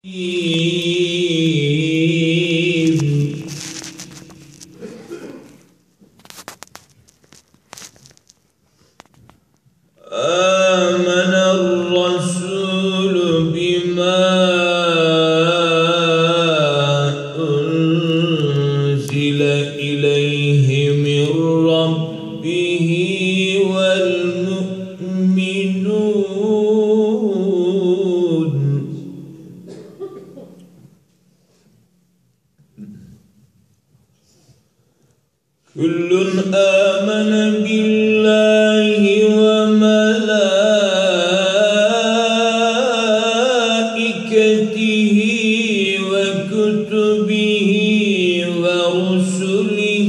آمن الرسول بما أنزل إليه من ربه والمؤمنون كل آمن بالله وملائكته وكتبه ورسله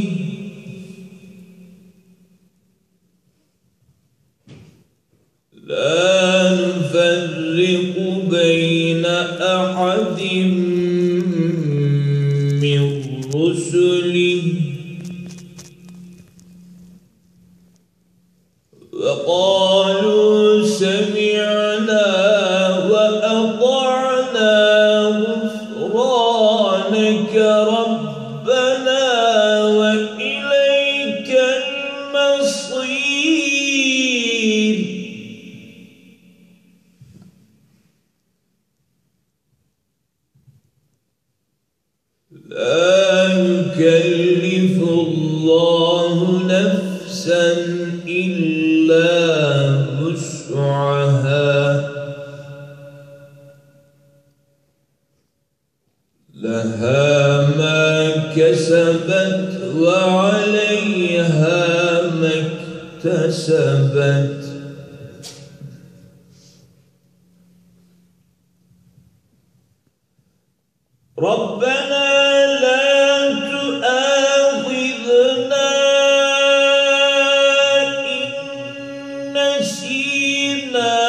لا نفرق بين أحد من رسله وقالوا سمعنا وأطعنا غفرانك ربنا وإليك المصير لا يكلف الله نفسا إلا وسعها لها ما كسبت وعليها ما اكتسبت ربنا لا تؤاخذنا إن نسينا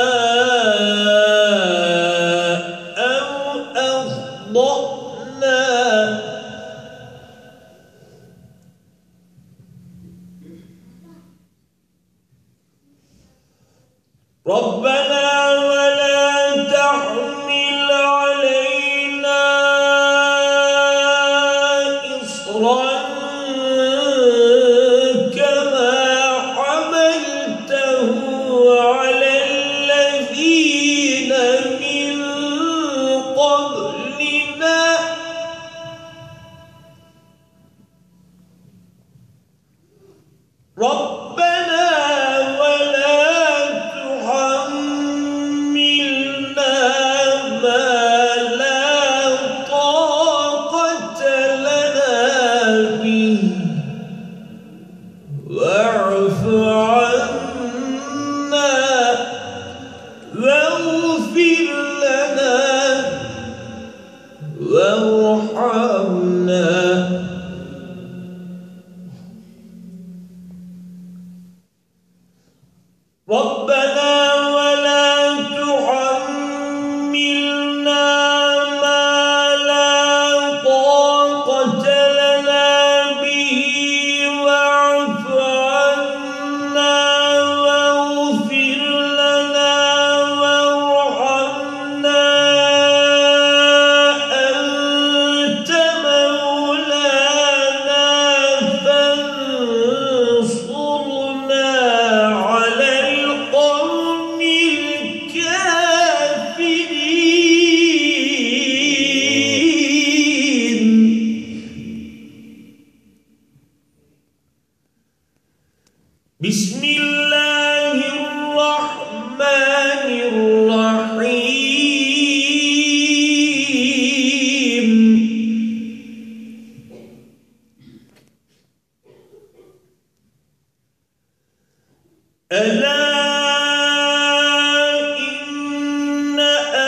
أو أخطأنا ربنا ولا تحمل علينا إصرا كما حملته على الذين من قبلنا ربنا ولا تحملنا ما لا طاقة لنا به واعف عنا واغفر لنا وارحمنا ربنا ولا تحملنا ما لا طاقة لنا به واعف عنا واغفر لنا وارحمنا أنت مولانا فانصرنا على القوم الكافرين بسم الله الرحمن الرحيم ألا إن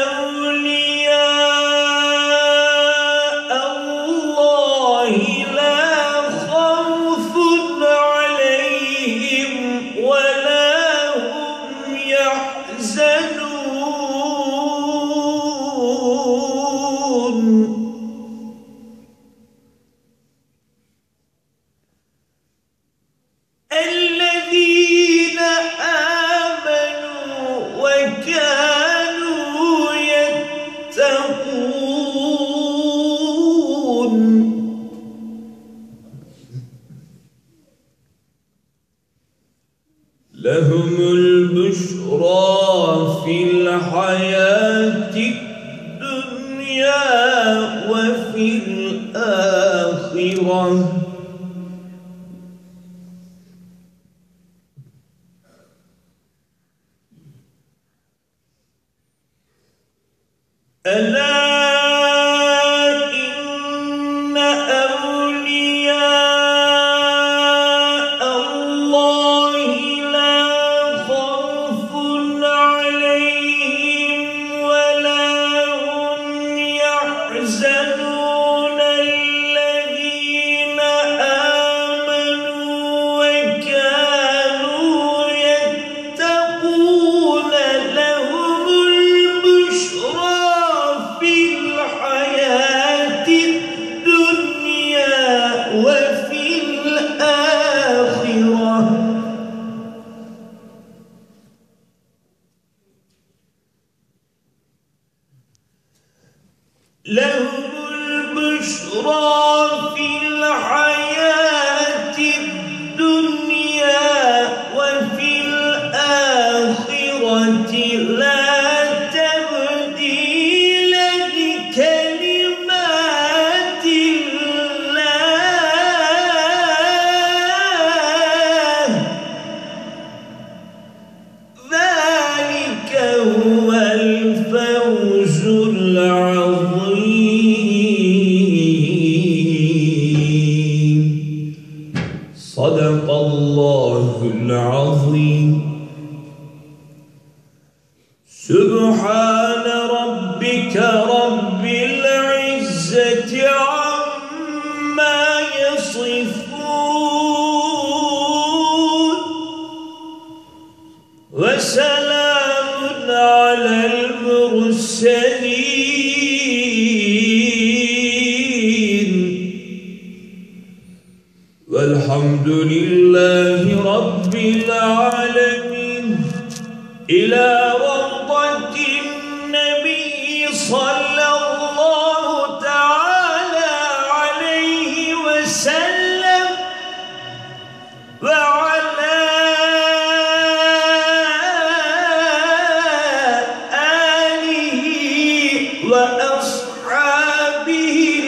أولياء الله لا خوف عليهم ولا هم يحزنون الذين آمنوا وكانوا يتقون وفي الآخرة. ألا إن أولياء الله لا خوف عليهم ولا هم يحزنون الذين آمنوا وكانوا يتقون لهم البشرى في الحياة الدنيا وفي الآخرة. لهم البشرى في الحياة الدنيا وفي الآخرة لا تبديل لكلمات الله. ذلك هو الفوز العظيم. صدق الله العظيم. سبحان ربك رب العزة عما يصفون وسلام على المرسلين والحمد لله رب العالمين. إلى روضة النبي صلى الله تعالى عليه وسلم وعلى آله وأصحابه